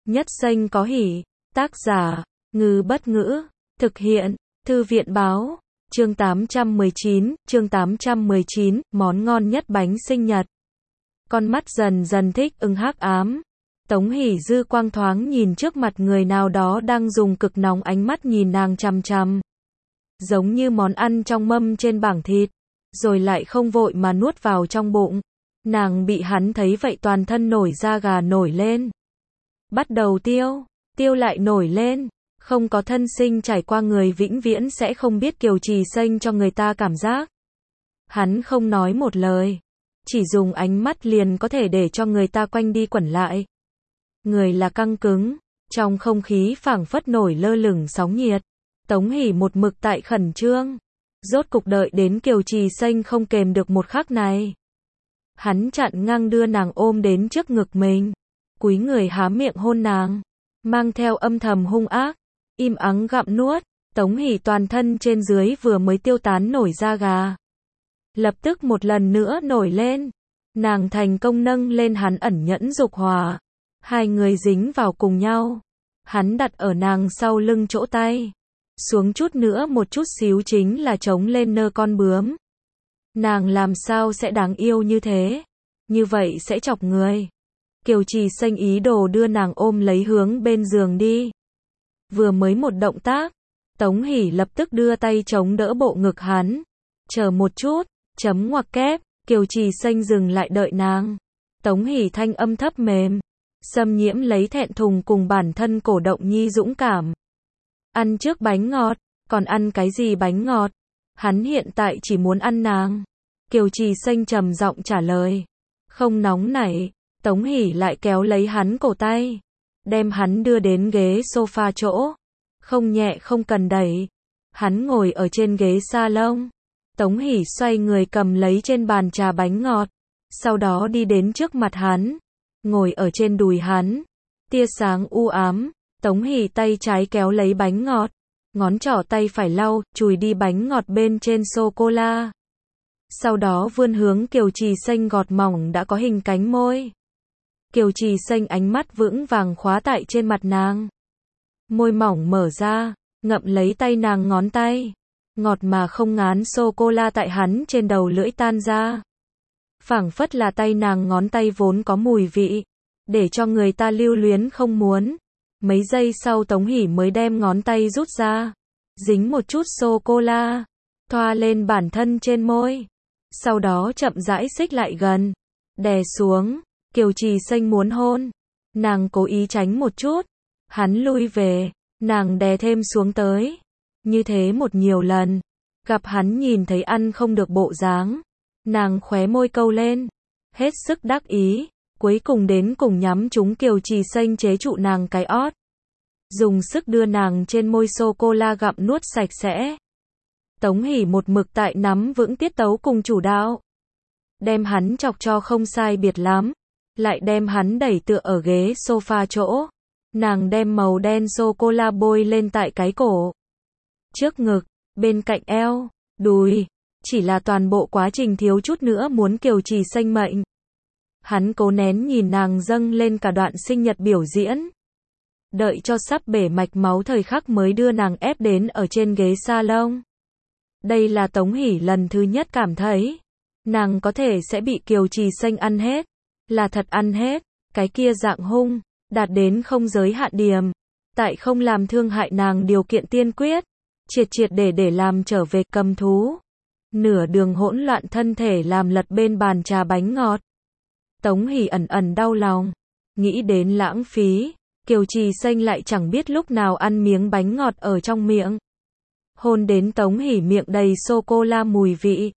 Nhất xanh có hỉ. Tác giả, Ngư Bất Ngữ. Thực hiện, Thư viện Báo. Chương 819, món ngon nhất bánh sinh nhật. Con mắt dần dần thích ứng hắc ám. Tống Hỷ dư quang thoáng nhìn trước mặt người nào đó đang dùng cực nóng ánh mắt nhìn nàng chằm chằm. Giống như món ăn trong mâm trên bảng thịt, rồi lại không vội mà nuốt vào trong bụng. Nàng bị hắn thấy vậy toàn thân nổi da gà nổi lên. Bắt đầu tiêu lại nổi lên. Không có thân sinh trải qua người vĩnh viễn sẽ không biết Kiều Trì Xanh cho người ta cảm giác. Hắn không nói một lời, chỉ dùng ánh mắt liền có thể để cho người ta quanh đi quẩn lại. Người là căng cứng, trong không khí phảng phất nổi lơ lửng sóng nhiệt. Tống Hỷ một mực tại khẩn trương, rốt cục đợi đến Kiều Trì Xanh không kềm được một khắc này. Hắn chặn ngang đưa nàng ôm đến trước ngực mình, cúi người há miệng hôn nàng, mang theo âm thầm hung ác, im ắng gặm nuốt. Tống Hỷ toàn thân trên dưới vừa mới tiêu tán nổi da gà, lập tức một lần nữa nổi lên. Nàng thành công nâng lên hắn ẩn nhẫn dục hỏa, hai người dính vào cùng nhau. Hắn đặt ở nàng sau lưng chỗ tay, xuống chút nữa một chút xíu chính là chống lên nơ con bướm. Nàng làm sao sẽ đáng yêu như thế? Như vậy sẽ chọc người. Kiều Trì Xanh ý đồ đưa nàng ôm lấy hướng bên giường đi. Vừa mới một động tác, Tống Hỷ lập tức đưa tay chống đỡ bộ ngực hắn. Chờ một chút, chấm ngoặc kép. Kiều Trì Xanh dừng lại đợi nàng. Tống Hỷ thanh âm thấp mềm, xâm nhiễm lấy thẹn thùng cùng bản thân cổ động nhi dũng cảm. Ăn trước bánh ngọt, còn ăn cái gì bánh ngọt? Hắn hiện tại chỉ muốn ăn nàng. Kiều Trì Xanh trầm giọng trả lời. Không nóng nảy. Tống Hỷ lại kéo lấy hắn cổ tay, đem hắn đưa đến ghế sofa chỗ. Không nhẹ không cần đẩy. Hắn ngồi ở trên ghế salon. Tống Hỷ xoay người cầm lấy trên bàn trà bánh ngọt, sau đó đi đến trước mặt hắn, ngồi ở trên đùi hắn. Tia sáng u ám. Tống Hỷ tay trái kéo lấy bánh ngọt, ngón trỏ tay phải lau, chùi đi bánh ngọt bên trên sô-cô-la. Sau đó vươn hướng Kiều Trì Xanh gọt mỏng đã có hình cánh môi. Kiều Trì Xanh ánh mắt vững vàng khóa tại trên mặt nàng. Môi mỏng mở ra, ngậm lấy tay nàng ngón tay. Ngọt mà không ngán sô-cô-la tại hắn trên đầu lưỡi tan ra. Phảng phất là tay nàng ngón tay vốn có mùi vị, để cho người ta lưu luyến không muốn. Mấy giây sau Tống Hỷ mới đem ngón tay rút ra, dính một chút sô-cô-la, thoa lên bản thân trên môi. Sau đó chậm rãi xích lại gần, đè xuống. Kiều Trì Xanh muốn hôn, nàng cố ý tránh một chút. Hắn lui về, nàng đè thêm xuống tới. Như thế một nhiều lần, gặp hắn nhìn thấy ăn không được bộ dáng, nàng khóe môi câu lên, hết sức đắc ý. Cuối cùng đến cùng nhắm trúng Kiều Trì Xanh chế trụ nàng cái ót, dùng sức đưa nàng trên môi sô-cô-la gặm nuốt sạch sẽ. Tống Hỷ một mực tại nắm vững tiết tấu cùng chủ đạo, đem hắn chọc cho không sai biệt lắm, lại đem hắn đẩy tựa ở ghế sofa chỗ. Nàng đem màu đen sô-cô-la bôi lên tại cái cổ, trước ngực, bên cạnh eo, đùi. Chỉ là toàn bộ quá trình thiếu chút nữa muốn Kiều Trì Xanh mệnh. Hắn cố nén nhìn nàng dâng lên cả đoạn sinh nhật biểu diễn, đợi cho sắp bể mạch máu thời khắc mới đưa nàng ép đến ở trên ghế salon. Đây là Tống Hỷ lần thứ nhất cảm thấy nàng có thể sẽ bị Kiều Trì Xanh ăn hết, là thật ăn hết. Cái kia dạng hung, đạt đến không giới hạn điểm, tại không làm thương hại nàng điều kiện tiên quyết, triệt để làm trở về cầm thú. Nửa đường hỗn loạn thân thể làm lật bên bàn trà bánh ngọt. Tống Hỷ ẩn đau lòng, nghĩ đến lãng phí, Kiều Trì Xanh lại chẳng biết lúc nào ăn miếng bánh ngọt ở trong miệng. Hôn đến Tống Hỷ miệng đầy sô-cô-la mùi vị.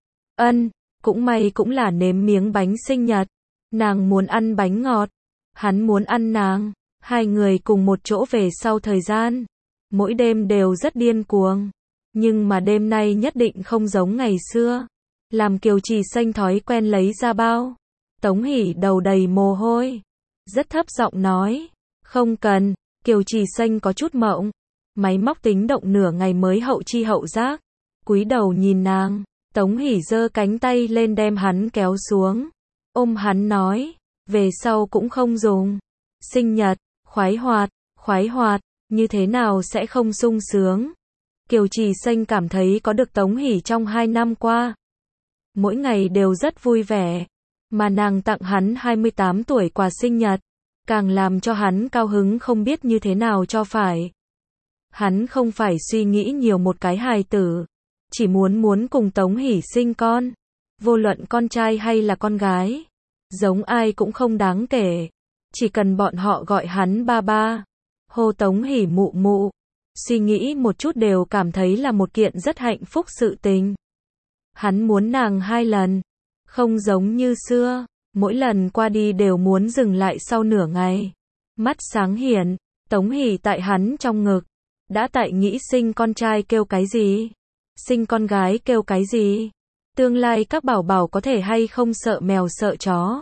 Cũng may cũng là nếm miếng bánh sinh nhật. Nàng muốn ăn bánh ngọt, hắn muốn ăn nàng. Hai người cùng một chỗ về sau thời gian, mỗi đêm đều rất điên cuồng. Nhưng mà đêm nay nhất định không giống ngày xưa, làm Kiều Trì Xanh thói quen lấy ra bao. Tống Hỷ đầu đầy mồ hôi, rất thấp giọng nói, không cần. Kiều Trì Xanh có chút mộng, máy móc tính động nửa ngày mới hậu chi hậu giác, cúi đầu nhìn nàng. Tống Hỷ giơ cánh tay lên đem hắn kéo xuống, ôm hắn nói, về sau cũng không dùng. Sinh nhật, khoái hoạt, như thế nào sẽ không sung sướng. Kiều Trì Xanh cảm thấy có được Tống Hỷ trong 2 năm qua, mỗi ngày đều rất vui vẻ, mà nàng tặng hắn 28 tuổi quà sinh nhật, càng làm cho hắn cao hứng không biết như thế nào cho phải. Hắn không phải suy nghĩ nhiều một cái hài tử, chỉ muốn cùng Tống Hỷ sinh con, vô luận con trai hay là con gái, giống ai cũng không đáng kể, chỉ cần bọn họ gọi hắn ba ba, hô Tống Hỷ mụ mụ, suy nghĩ một chút đều cảm thấy là một kiện rất hạnh phúc sự tình. Hắn muốn nàng 2 lần, không giống như xưa, mỗi lần qua đi đều muốn dừng lại sau nửa ngày. Mắt sáng hiển, Tống Hỷ tại hắn trong ngực, đã tại nghĩ sinh con trai kêu cái gì, sinh con gái kêu cái gì, tương lai các bảo bảo có thể hay không sợ mèo sợ chó.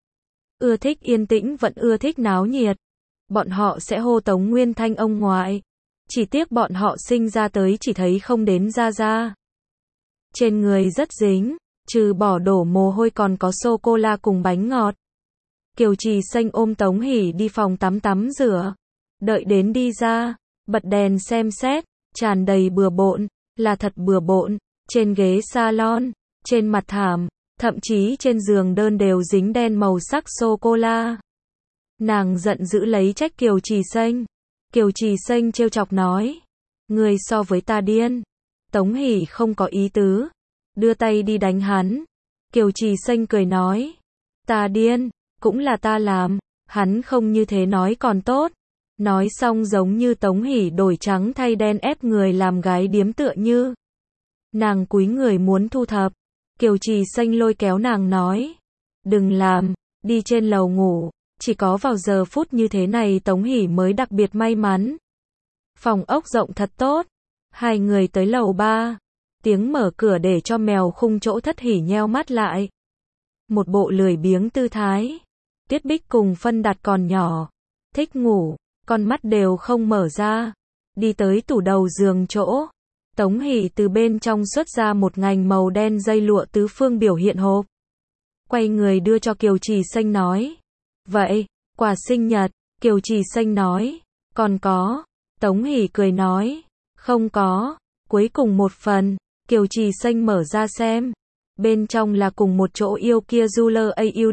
Ưa thích yên tĩnh vẫn ưa thích náo nhiệt, bọn họ sẽ hô Tống Nguyên Thanh ông ngoại, chỉ tiếc bọn họ sinh ra tới chỉ thấy không đến ra. Trên người rất dính, trừ bỏ đổ mồ hôi còn có sô-cô-la cùng bánh ngọt. Kiều Trì Xanh ôm Tống Hỷ đi phòng tắm rửa, đợi đến đi ra, bật đèn xem xét, tràn đầy bừa bộn, là thật bừa bộn, trên ghế salon, trên mặt thảm, thậm chí trên giường đơn đều dính đen màu sắc sô-cô-la. Nàng giận dữ lấy trách Kiều Trì Xanh. Kiều Trì Xanh trêu chọc nói, người so với ta điên. Tống Hỷ không có ý tứ, đưa tay đi đánh hắn. Kiều Trì Xanh cười nói, ta điên, cũng là ta làm, hắn không như thế nói còn tốt. Nói xong giống như Tống Hỷ đổi trắng thay đen ép người làm gái điếm tựa như. Nàng cúi người muốn thu thập, Kiều Trì Xanh lôi kéo nàng nói, đừng làm, đi trên lầu ngủ. Chỉ có vào giờ phút như thế này Tống Hỷ mới đặc biệt may mắn. Phòng ốc rộng thật tốt. 2 người tới lầu 3. Tiếng mở cửa để cho mèo khung chỗ Thất Hỷ nheo mắt lại. Một bộ lười biếng tư thái. Tiết Bích cùng Phân Đạt còn nhỏ, thích ngủ, con mắt đều không mở ra. Đi tới tủ đầu giường chỗ. Tống Hỷ từ bên trong xuất ra một ngành màu đen dây lụa tứ phương biểu hiện hộp. Quay người đưa cho Kiều Trì Xanh nói. Vậy, quà sinh nhật, Kiều Trì Xanh nói, còn có. Tống Hỷ cười nói, không có. Cuối cùng một phần, Kiều Trì Xanh mở ra xem. Bên trong là cùng một chỗ yêu kia Ruler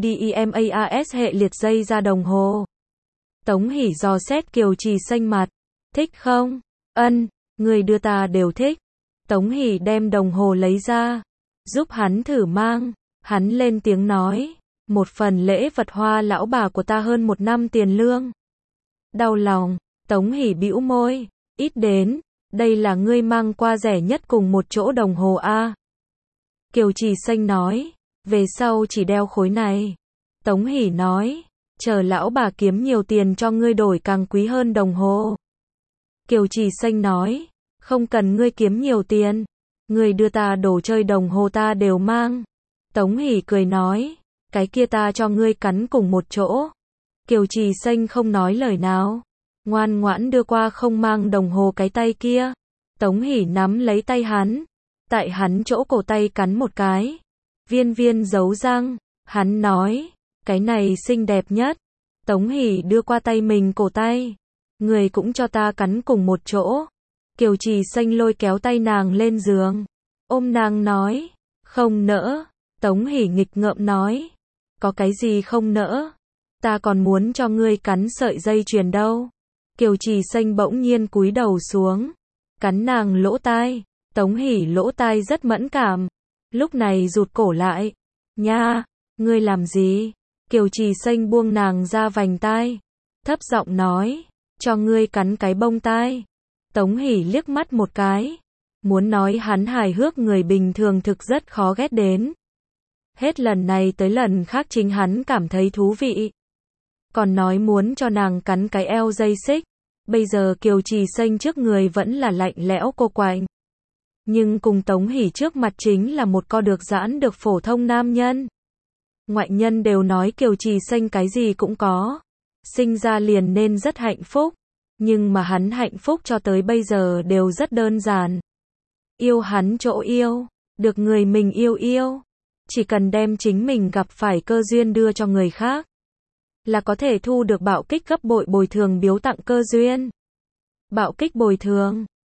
AUDEMAS hệ liệt dây ra đồng hồ. Tống Hỷ dò xét Kiều Trì Xanh mặt, thích không? Ân, người đưa ta đều thích. Tống Hỷ đem đồng hồ lấy ra, giúp hắn thử mang. Hắn lên tiếng nói, một phần lễ vật hoa lão bà của ta hơn 1 năm tiền lương. Đau lòng, Tống Hỷ bĩu môi, ít đến, đây là ngươi mang qua rẻ nhất cùng một chỗ đồng hồ a. Kiều Trì Xanh nói, về sau chỉ đeo khối này. Tống Hỷ nói, chờ lão bà kiếm nhiều tiền cho ngươi đổi càng quý hơn đồng hồ. Kiều Trì Xanh nói, không cần ngươi kiếm nhiều tiền, ngươi đưa ta đồ chơi đồng hồ ta đều mang. Tống Hỷ cười nói, cái kia ta cho ngươi cắn cùng một chỗ. Kiều Trì Xanh không nói lời nào, ngoan ngoãn đưa qua không mang đồng hồ cái tay kia. Tống Hỷ nắm lấy tay hắn, tại hắn chỗ cổ tay cắn một cái. Viên giấu răng, hắn nói, cái này xinh đẹp nhất. Tống Hỷ đưa qua tay mình cổ tay, người cũng cho ta cắn cùng một chỗ. Kiều Trì Xanh lôi kéo tay nàng lên giường, ôm nàng nói, không nỡ. Tống Hỷ nghịch ngợm nói, có cái gì không nỡ, ta còn muốn cho ngươi cắn sợi dây chuyền đâu. Kiều Trì Xanh bỗng nhiên cúi đầu xuống, cắn nàng lỗ tai. Tống Hỷ lỗ tai rất mẫn cảm, lúc này rụt cổ lại. Nha, ngươi làm gì? Kiều Trì Xanh buông nàng ra vành tai, thấp giọng nói, cho ngươi cắn cái bông tai. Tống Hỷ liếc mắt một cái, muốn nói hắn hài hước người bình thường thực rất khó ghét đến. Hết lần này tới lần khác chính hắn cảm thấy thú vị. Còn nói muốn cho nàng cắn cái eo dây xích. Bây giờ Kiều Trì Xanh trước người vẫn là lạnh lẽo cô quạnh. Nhưng cùng Tống Hỷ trước mặt chính là một co được giãn được phổ thông nam nhân. Ngoại nhân đều nói Kiều Trì Xanh cái gì cũng có. Sinh ra liền nên rất hạnh phúc. Nhưng mà hắn hạnh phúc cho tới bây giờ đều rất đơn giản. Yêu hắn chỗ yêu, được người mình yêu. Chỉ cần đem chính mình gặp phải cơ duyên đưa cho người khác là có thể thu được bạo kích gấp bội bồi thường biếu tặng cơ duyên. Bạo kích bồi thường